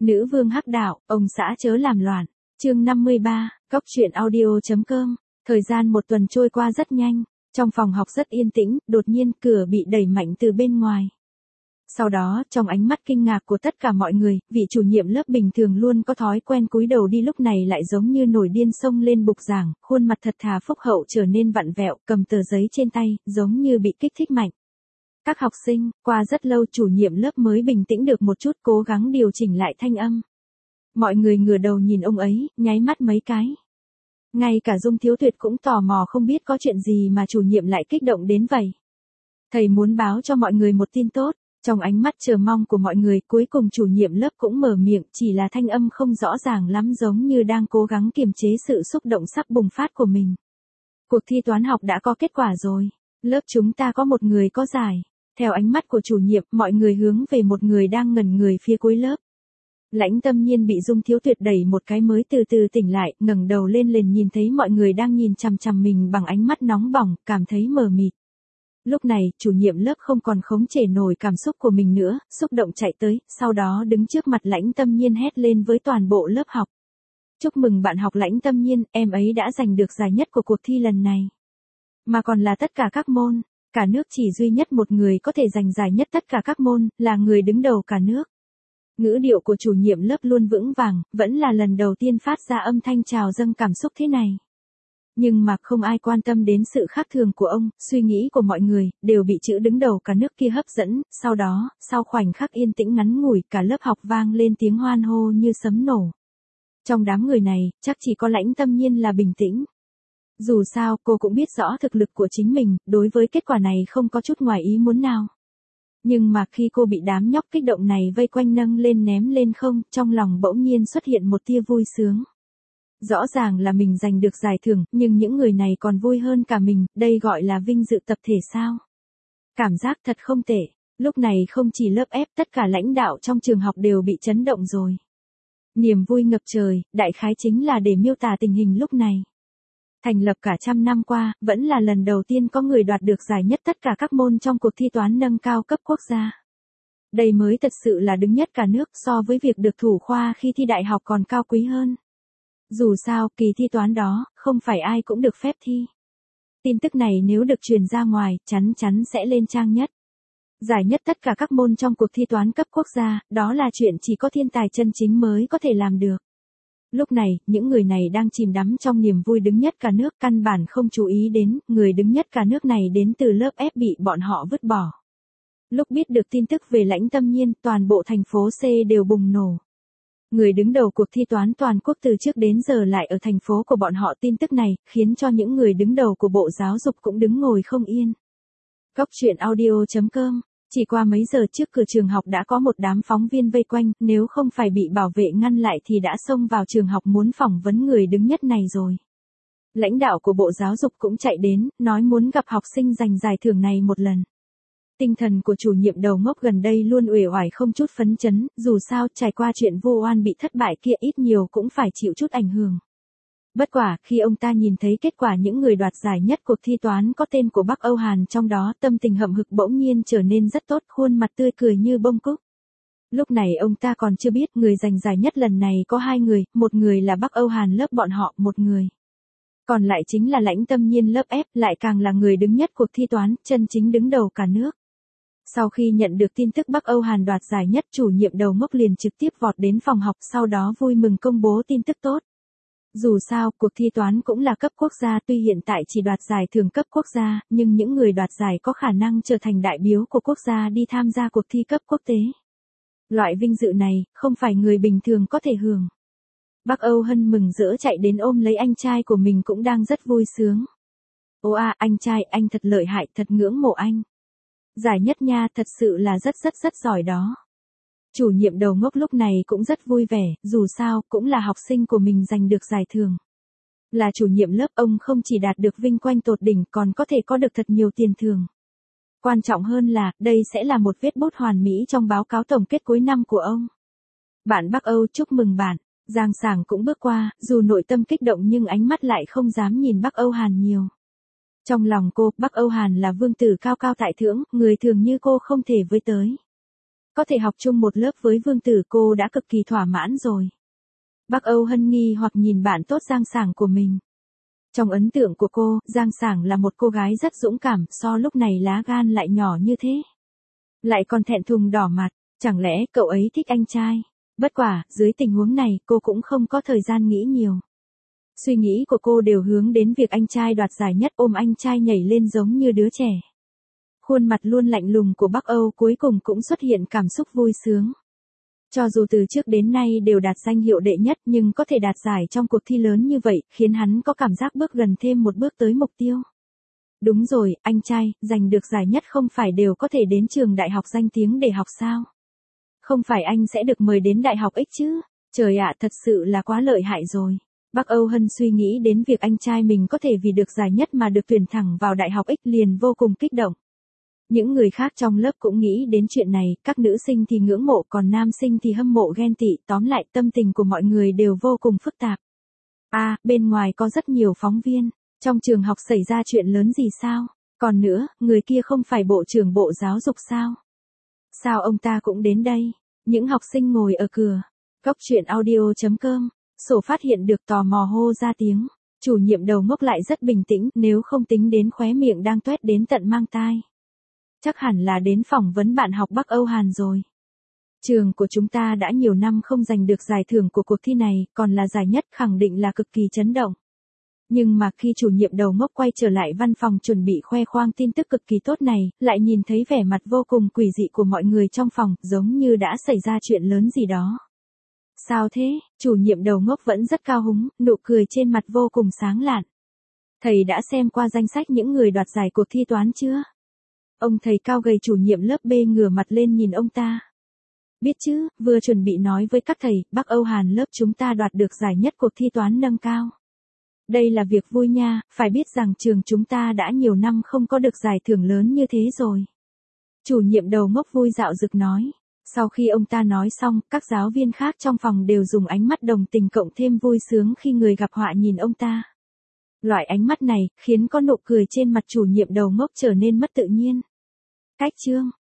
Nữ vương hắc đạo, ông xã chớ làm loạn. Chương 53, Cóc truyện audio.com. Thời gian một tuần trôi qua rất nhanh, trong phòng học rất yên tĩnh, đột nhiên cửa bị đẩy mạnh từ bên ngoài. Sau đó, trong ánh mắt kinh ngạc của tất cả mọi người, vị chủ nhiệm lớp bình thường luôn có thói quen cúi đầu đi lúc này lại giống như nổi điên xông lên bục giảng, khuôn mặt thật thà phúc hậu trở nên vặn vẹo, cầm tờ giấy trên tay, giống như bị kích thích mạnh. Các học sinh, qua rất lâu chủ nhiệm lớp mới bình tĩnh được một chút, cố gắng điều chỉnh lại thanh âm. Mọi người ngửa đầu nhìn ông ấy, nháy mắt mấy cái. Ngay cả Dung Thiếu Tuyệt cũng tò mò không biết có chuyện gì mà chủ nhiệm lại kích động đến vậy. Thầy muốn báo cho mọi người một tin tốt. Trong ánh mắt chờ mong của mọi người, cuối cùng chủ nhiệm lớp cũng mở miệng, chỉ là thanh âm không rõ ràng lắm, giống như đang cố gắng kiềm chế sự xúc động sắp bùng phát của mình. Cuộc thi toán học đã có kết quả rồi. Lớp chúng ta có một người có giải. Theo ánh mắt của chủ nhiệm, mọi người hướng về một người đang ngẩn người phía cuối lớp. Lãnh Tâm Nhiên bị Dung Thiếu Tuyệt đẩy một cái mới từ từ tỉnh lại, ngẩng đầu lên liền nhìn thấy mọi người đang nhìn chằm chằm mình bằng ánh mắt nóng bỏng, cảm thấy mờ mịt. Lúc này, chủ nhiệm lớp không còn khống chế nổi cảm xúc của mình nữa, xúc động chạy tới, sau đó đứng trước mặt Lãnh Tâm Nhiên hét lên với toàn bộ lớp học. Chúc mừng bạn học Lãnh Tâm Nhiên, em ấy đã giành được giải nhất của cuộc thi lần này. Mà còn là tất cả các môn, cả nước chỉ duy nhất một người có thể giành giải nhất tất cả các môn, là người đứng đầu cả nước. Ngữ điệu của chủ nhiệm lớp luôn vững vàng, vẫn là lần đầu tiên phát ra âm thanh trào dâng cảm xúc thế này. Nhưng mà không ai quan tâm đến sự khác thường của ông, suy nghĩ của mọi người, đều bị chữ đứng đầu cả nước kia hấp dẫn, sau đó, sau khoảnh khắc yên tĩnh ngắn ngủi, cả lớp học vang lên tiếng hoan hô như sấm nổ. Trong đám người này, chắc chỉ có Lãnh Tâm Nhiên là bình tĩnh. Dù sao, cô cũng biết rõ thực lực của chính mình, đối với kết quả này không có chút ngoài ý muốn nào. Nhưng mà khi cô bị đám nhóc kích động này vây quanh nâng lên ném lên không, trong lòng bỗng nhiên xuất hiện một tia vui sướng. Rõ ràng là mình giành được giải thưởng, nhưng những người này còn vui hơn cả mình, đây gọi là vinh dự tập thể sao? Cảm giác thật không tệ, lúc này không chỉ lớp ép, tất cả lãnh đạo trong trường học đều bị chấn động rồi. Niềm vui ngập trời, đại khái chính là để miêu tả tình hình lúc này. Thành lập cả trăm năm qua, vẫn là lần đầu tiên có người đoạt được giải nhất tất cả các môn trong cuộc thi toán nâng cao cấp quốc gia. Đây mới thật sự là đứng nhất cả nước, so với việc được thủ khoa khi thi đại học còn cao quý hơn. Dù sao, kỳ thi toán đó, không phải ai cũng được phép thi. Tin tức này nếu được truyền ra ngoài, chắn chắn sẽ lên trang nhất. Giải nhất tất cả các môn trong cuộc thi toán cấp quốc gia, đó là chuyện chỉ có thiên tài chân chính mới có thể làm được. Lúc này, những người này đang chìm đắm trong niềm vui đứng nhất cả nước, căn bản không chú ý đến, người đứng nhất cả nước này đến từ lớp ép bị bọn họ vứt bỏ. Lúc biết được tin tức về Lãnh Tâm Nhiên, toàn bộ thành phố C đều bùng nổ. Người đứng đầu cuộc thi toán toàn quốc từ trước đến giờ lại ở thành phố của bọn họ, tin tức này, khiến cho những người đứng đầu của Bộ Giáo dục cũng đứng ngồi không yên. Cóc truyện audio.com. Chỉ qua mấy giờ trước cửa trường học đã có một đám phóng viên vây quanh, nếu không phải bị bảo vệ ngăn lại thì đã xông vào trường học muốn phỏng vấn người đứng nhất này rồi. Lãnh đạo của Bộ Giáo dục cũng chạy đến, nói muốn gặp học sinh giành giải thưởng này một lần. Tinh thần của chủ nhiệm đầu ngốc gần đây luôn uể oải không chút phấn chấn, dù sao trải qua chuyện vô oan bị thất bại kia ít nhiều cũng phải chịu chút ảnh hưởng. Bất quả, khi ông ta nhìn thấy kết quả những người đoạt giải nhất cuộc thi toán có tên của Bắc Âu Hàn trong đó, tâm tình hậm hực bỗng nhiên trở nên rất tốt, khuôn mặt tươi cười như bông cúc. Lúc này ông ta còn chưa biết người giành giải nhất lần này có hai người, một người là Bắc Âu Hàn lớp bọn họ, một người còn lại chính là Lãnh Tâm Nhiên lớp ép, lại càng là người đứng nhất cuộc thi toán, chân chính đứng đầu cả nước. Sau khi nhận được tin tức Bắc Âu Hàn đoạt giải nhất, chủ nhiệm đầu ngốc liền trực tiếp vọt đến phòng học, sau đó vui mừng công bố tin tức tốt. Dù sao, cuộc thi toán cũng là cấp quốc gia, tuy hiện tại chỉ đoạt giải thưởng cấp quốc gia, nhưng những người đoạt giải có khả năng trở thành đại biểu của quốc gia đi tham gia cuộc thi cấp quốc tế. Loại vinh dự này, không phải người bình thường có thể hưởng. Bắc Âu Hân mừng rỡ chạy đến ôm lấy anh trai của mình cũng đang rất vui sướng. Ô à, anh trai, anh thật lợi hại, thật ngưỡng mộ anh. Giải nhất nha, thật sự là rất giỏi đó. Chủ nhiệm đầu ngốc lúc này cũng rất vui vẻ, dù sao, cũng là học sinh của mình giành được giải thưởng. Là chủ nhiệm lớp, ông không chỉ đạt được vinh quang tột đỉnh còn có thể có được thật nhiều tiền thưởng. Quan trọng hơn là, đây sẽ là một vết bút hoàn mỹ trong báo cáo tổng kết cuối năm của ông. Bạn Bắc Âu, chúc mừng bạn. Giang Sảng cũng bước qua, dù nội tâm kích động nhưng ánh mắt lại không dám nhìn Bắc Âu Hàn nhiều. Trong lòng cô, Bắc Âu Hàn là vương tử cao cao tại thượng, người thường như cô không thể với tới. Có thể học chung một lớp với Vương Tử cô đã cực kỳ thỏa mãn rồi. Bác Âu Hân nghi hoặc nhìn bạn tốt Giang Sảng của mình. Trong ấn tượng của cô, Giang Sảng là một cô gái rất dũng cảm, so lúc này lá gan lại nhỏ như thế. Lại còn thẹn thùng đỏ mặt, chẳng lẽ cậu ấy thích anh trai? Bất quả, dưới tình huống này, cô cũng không có thời gian nghĩ nhiều. Suy nghĩ của cô đều hướng đến việc anh trai đoạt giải nhất, ôm anh trai nhảy lên giống như đứa trẻ. Khuôn mặt luôn lạnh lùng của Bắc Âu cuối cùng cũng xuất hiện cảm xúc vui sướng. Cho dù từ trước đến nay đều đạt danh hiệu đệ nhất nhưng có thể đạt giải trong cuộc thi lớn như vậy, khiến hắn có cảm giác bước gần thêm một bước tới mục tiêu. Đúng rồi, anh trai, giành được giải nhất không phải đều có thể đến trường đại học danh tiếng để học sao? Không phải anh sẽ được mời đến đại học X chứ? Trời ạ, thật sự là quá lợi hại rồi. Bác Âu Hân suy nghĩ đến việc anh trai mình có thể vì được giải nhất mà được tuyển thẳng vào đại học X liền vô cùng kích động. Những người khác trong lớp cũng nghĩ đến chuyện này, các nữ sinh thì ngưỡng mộ còn nam sinh thì hâm mộ ghen tị, tóm lại tâm tình của mọi người đều vô cùng phức tạp. Bên ngoài có rất nhiều phóng viên, trong trường học xảy ra chuyện lớn gì sao? Còn nữa, người kia không phải Bộ trưởng Bộ Giáo dục sao? Sao ông ta cũng đến đây? Những học sinh ngồi ở cửa. Góc truyện audio.com, Sổ phát hiện được tò mò hô ra tiếng. Chủ nhiệm đầu ngốc lại rất bình tĩnh, nếu không tính đến khóe miệng đang toét đến tận mang tai. Chắc hẳn là đến phỏng vấn bạn học Bắc Âu Hàn rồi. Trường của chúng ta đã nhiều năm không giành được giải thưởng của cuộc thi này, còn là giải nhất, khẳng định là cực kỳ chấn động. Nhưng mà khi chủ nhiệm đầu ngốc quay trở lại văn phòng chuẩn bị khoe khoang tin tức cực kỳ tốt này, lại nhìn thấy vẻ mặt vô cùng quỷ dị của mọi người trong phòng, giống như đã xảy ra chuyện lớn gì đó. Sao thế? Chủ nhiệm đầu ngốc vẫn rất cao hứng, nụ cười trên mặt vô cùng sáng lạn. Thầy đã xem qua danh sách những người đoạt giải cuộc thi toán chưa? Ông thầy cao gầy chủ nhiệm lớp B ngửa mặt lên nhìn ông ta. Biết chứ, vừa chuẩn bị nói với các thầy, Bắc Âu Hàn lớp chúng ta đoạt được giải nhất cuộc thi toán nâng cao. Đây là việc vui nha, phải biết rằng trường chúng ta đã nhiều năm không có được giải thưởng lớn như thế rồi. Chủ nhiệm đầu ngốc vui dạo dực nói. Sau khi ông ta nói xong, các giáo viên khác trong phòng đều dùng ánh mắt đồng tình cộng thêm vui sướng khi người gặp họa nhìn ông ta. Loại ánh mắt này, khiến có nụ cười trên mặt chủ nhiệm đầu ngốc trở nên mất tự nhiên. Cách chương